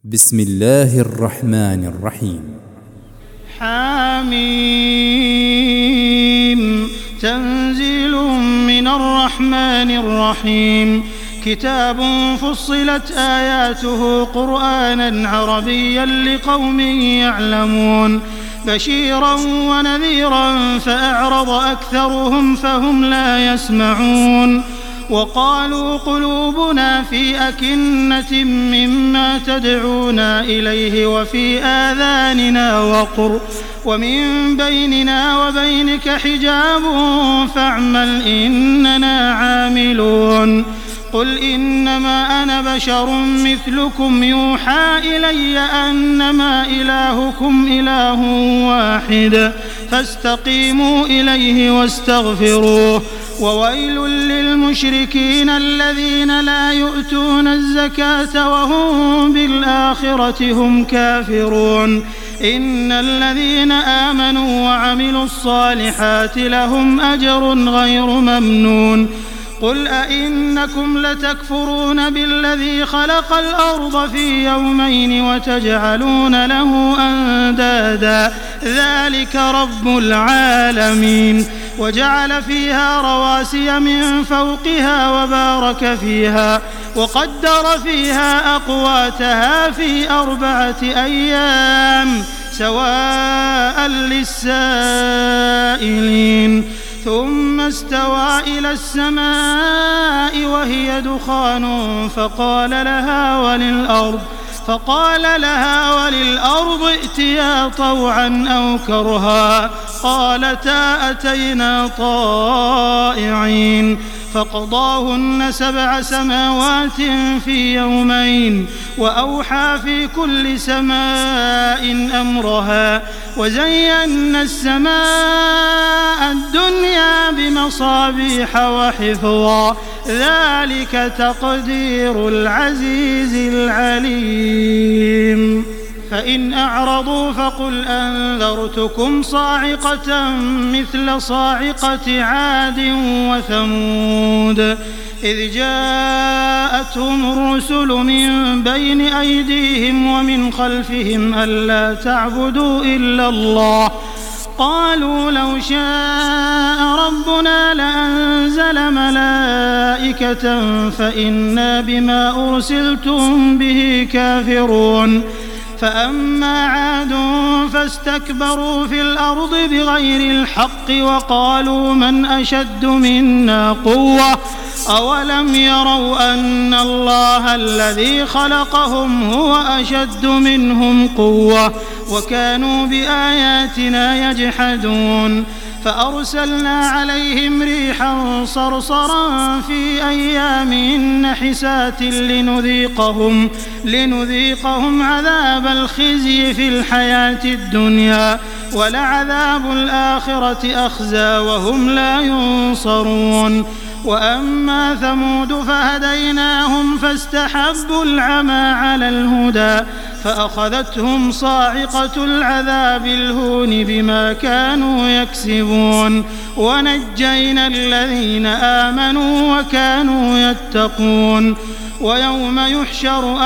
بسم الله الرحمن الرحيم. حميم. تنزيل من الرحمن الرحيم. كتاب فصلت آياته قرآنا عربيا لقوم يعلمون بشيرا ونذيرا فأعرض أكثرهم فهم لا يسمعون. وقالوا قلوبنا في أكنة مما تدعونا إليه وفي آذاننا وقر ومن بيننا وبينك حجاب فاعمل إننا عاملون. قل إنما أنا بشر مثلكم يوحى إلي أنما إلهكم إله واحد فاستقيموا إليه واستغفروه. وويل للمشركين الذين لا يؤتون الزكاة وهم بالآخرة هم كافرون. إن الذين آمنوا وعملوا الصالحات لهم أجر غير ممنون. قل أئنكم لتكفرون بالذي خلق الأرض في يومين وتجعلون له أندادا ذلك رب العالمين. وجعل فيها رواسي من فوقها وبارك فيها وقدر فيها أقواتها في 4 أيام سواء للسائلين. ثم استوى إلى السماء وهي دخان فقال لها وللأرض ائتيا طوعا أو كرها قالتا أتينا طائعين. فقضاهن 7 سماوات في يومين وأوحى في كل سماء أمرها وزينا السماء الدنيا بمصابيح وحفظا ذلك تقدير العزيز العليم. فإن أعرضوا فقل أنذرتكم صاعقة مثل صاعقة عاد وثمود إذ جاءتهم الرسل من بين أيديهم ومن خلفهم ألا تعبدوا إلا الله قالوا لو شاء ربنا لأنزل ملائكة فإنا بما أرسلتم به كافرون. فأما عاد فاستكبروا في الأرض بغير الحق وقالوا من أشد منا قوة أولم يروا أن الله الذي خلقهم هو أشد منهم قوة وكانوا بآياتنا يجحدون. فأرسلنا عليهم ريحا صرصرا في أيام نحسات لنذيقهم عذاب الخزي في الحياة الدنيا ولعذاب الآخرة أخزى وهم لا ينصرون. وأما ثمود فهديناهم فاستحبوا العمى على الهدى فأخذتهم صاعقة العذاب الهون بما كانوا يكسبون. ونجينا الذين آمنوا وكانوا يتقون. ويوم يحشر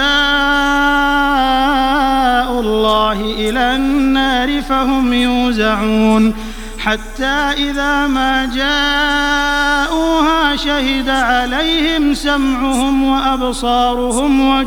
أعداء الله إلى النار فهم يوزعون حتى إذا ما جاءوها شهد عليهم سمعهم وأبصارهم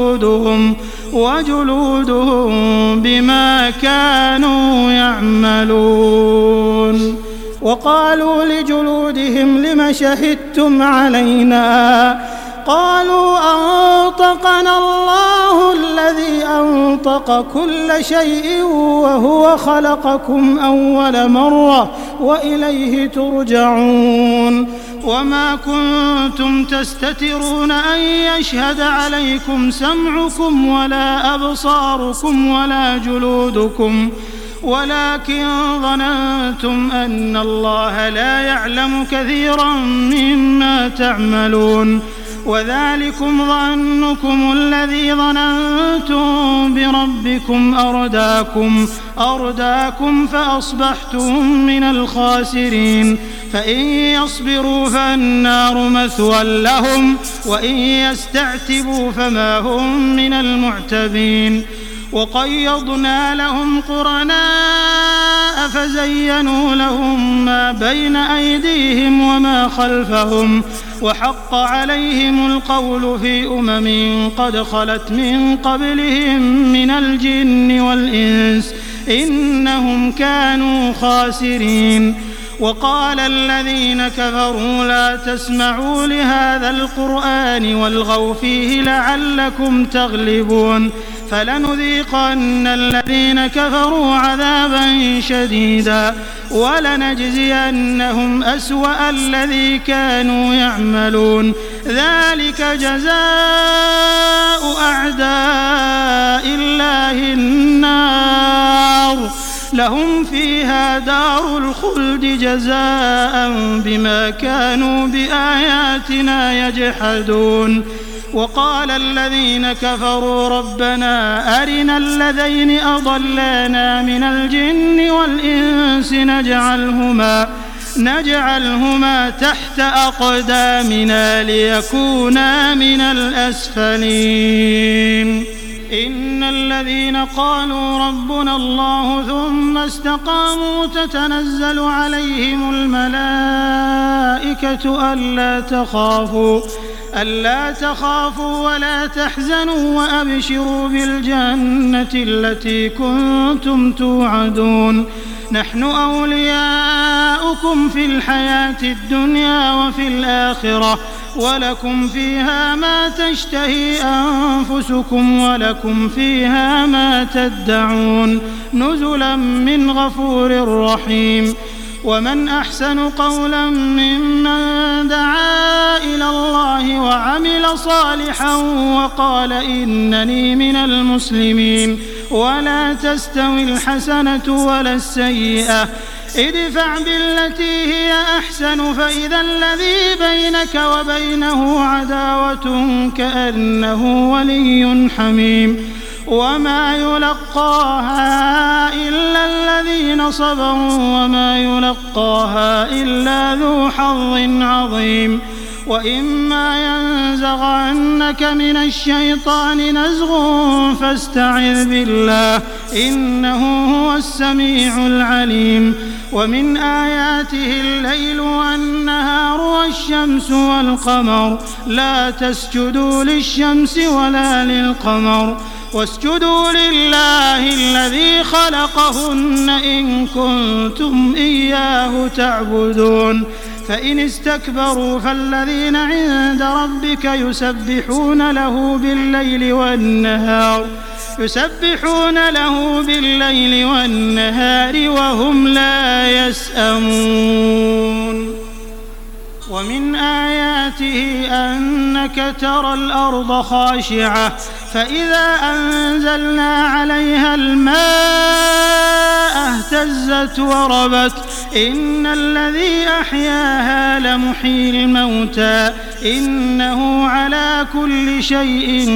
وجلودهم بما كانوا يعملون. وقالوا لجلودهم لم شهدتم علينا قالوا أنطقنا الله الذي أنطق كل شيء وهو خلقكم أول مرة وإليه ترجعون. وما كنتم تستترون أن يشهد عليكم سمعكم ولا أبصاركم ولا جلودكم ولكن ظننتم أن الله لا يعلم كثيرا مما تعملون. وذلكم ظنكم الذي ظننتم بربكم ربكم أرداكم فأصبحتم من الخاسرين فإن يصبروا فالنار مثوى لهم وإن يستعتبوا فما هم من المعتبين وقيضنا لهم قرناء فزينوا لهم ما بين أيديهم وما خلفهم وحق عليهم القول في قد خلت من قبلهم من الجن والإنس إنهم كانوا خاسرين وقال الذين كفروا لا تسمعوا لهذا القرآن والغوا فيه لعلكم تغلبون فلنذيقن الذين كفروا عذابا شديدا ولنجزينهم أسوأ الذي كانوا يعملون ذلك جزاء أعداء الله النار لهم فيها دار الخلد جزاء بما كانوا بآياتنا يجحدون وقال الذين كفروا ربنا أرنا الذين أضلانا من الجن والإنس نجعلهما تحت أقدامنا ليكونا من الأسفلين إن الذين قالوا ربنا الله ثم استقاموا تتنزل عليهم الملائكة ألا تخافوا ولا تحزنوا وأبشروا بالجنة التي كنتم توعدون نحن أولياؤكم في الحياة الدنيا وفي الآخرة ولكم فيها ما تشتهي أنفسكم ولكم فيها ما تدعون نزلا من غفور رحيم ومن أحسن قولا ممن دعا إلى الله وعمل صالحا وقال إنني من المسلمين ولا تستوي الحسنة ولا السيئة ادفع بالتي هي أحسن فإذا الذي بينك وبينه عداوة كأنه ولي حميم وما يلقاها إلا الذين صبروا وما يلقاها إلا ذو حظ عظيم وإما ينزغنك من الشيطان نزغ فاستعذ بالله إنه هو السميع العليم ومن آياته الليل والنهار والشمس والقمر لا تسجدوا للشمس ولا للقمر واسجدوا لله الذي خلقهن إن كنتم إياه تعبدون فإن استكبروا فالذين عند ربك يسبحون له بالليل والنهار وهم لا يسأمون ومن آياته أنك ترى الأرض خاشعة فإذا أنزلنا عليها الماء اهتزت وربت إن الذي أحياها لمحيي الموتى إنه على كل شيء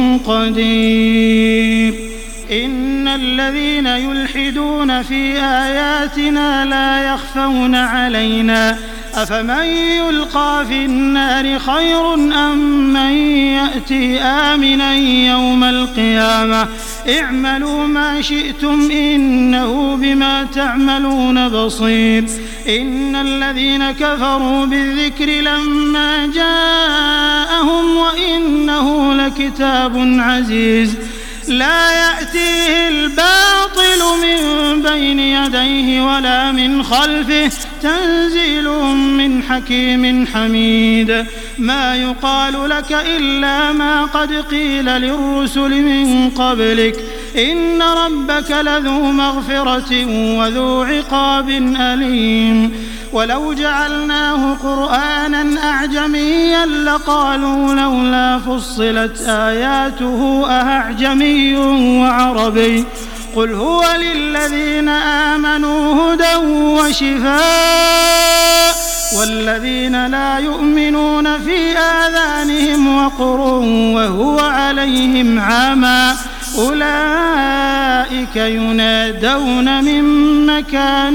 قدير إن الذين يلحدون في آياتنا لا يخفون علينا أفمن يلقى في النار خير أم من يأتي آمنا يوم القيامة اعملوا ما شئتم إنه بما تعملون بصير إن الذين كفروا بالذكر لما جاءهم وإنه لكتاب عزيز لا يأتيه الباطل من بين يديه ولا من خلفه تنزيل من حكيم حميد ما يقال لك إلا ما قد قيل للرسل من قبلك إن ربك لذو مغفرة وذو عقاب أليم ولو جعلناه قرآنا أعجميا لقالوا لولا فصلت آياته أأعجمي وعربي قل هو للذين آمنوا هدى وشفاء والذين لا يؤمنون في آذانهم وقر وهو عليهم عامى أولئك ينادون من مكان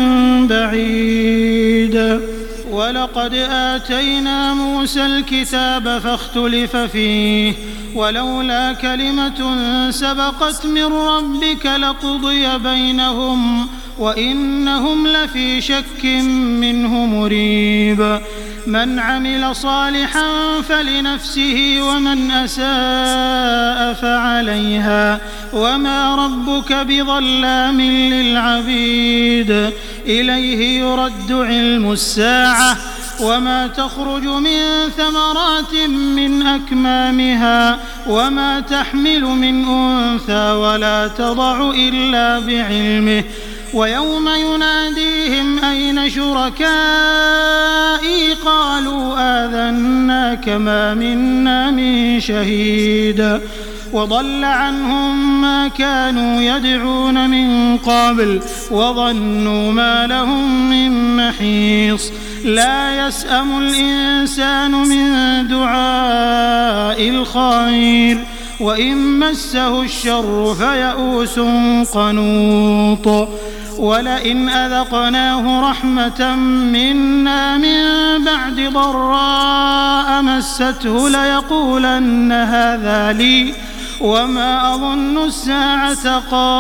بعيد. ولقد آتينا موسى الكتاب فاختلف فيه ولولا كلمة سبقت من ربك لقضي بينهم وإنهم لفي شك منه مريب. من عمل صالحا فلنفسه ومن أساء فعليها وما ربك بظلام للعبيد. إليه يرد علم الساعة وما تخرج من ثمرات من أكمامها وما تحمل من أنثى ولا تضع إلا بعلمه. ويوم يناديهم أين شركائي قالوا آذناك ما منا من شهيد. وضل عنهم ما كانوا يدعون من قبل وظنوا ما لهم من محيص. لا يسأم الإنسان من دعاء الخير وإن مسه الشر فيئوس قنوط. ولئن أذقناه رحمة منا من بعد ضراء مسته ليقولن هذا لي وما أظن الساعة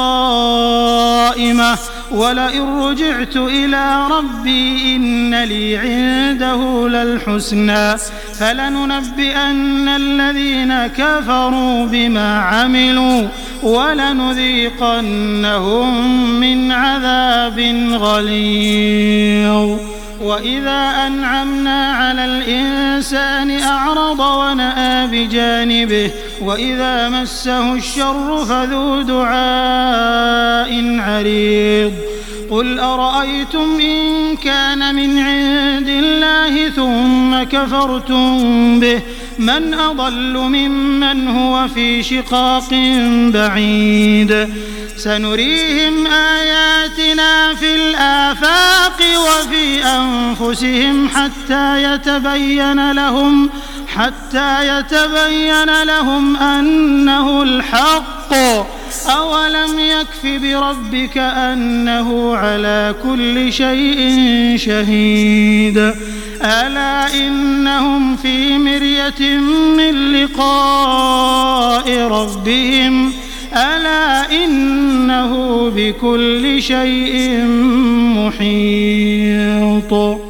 قائمة ولئن رجعت إلى ربي إن لي عنده للحسنى فلننبئن الذين كفروا بما عملوا ولنذيقنهم من عذاب غليظ. وإذا أنعمنا على الإنسان أعرض ونأى بجانبه وإذا مسه الشر فذو دعاء عريض. قل أرأيتم إن كان من عند الله ثم كفرتم به من أضل ممن هو في شقاق بعيد. سنريهم آياتنا في الآفاق وفي أنفسهم حتى يتبين لهم أنه الحق. أولم يكف بربك أنه على كل شيء شهيد. ألا إنهم في مرية من لقاء ربهم ألا إنه بكل شيء محيط.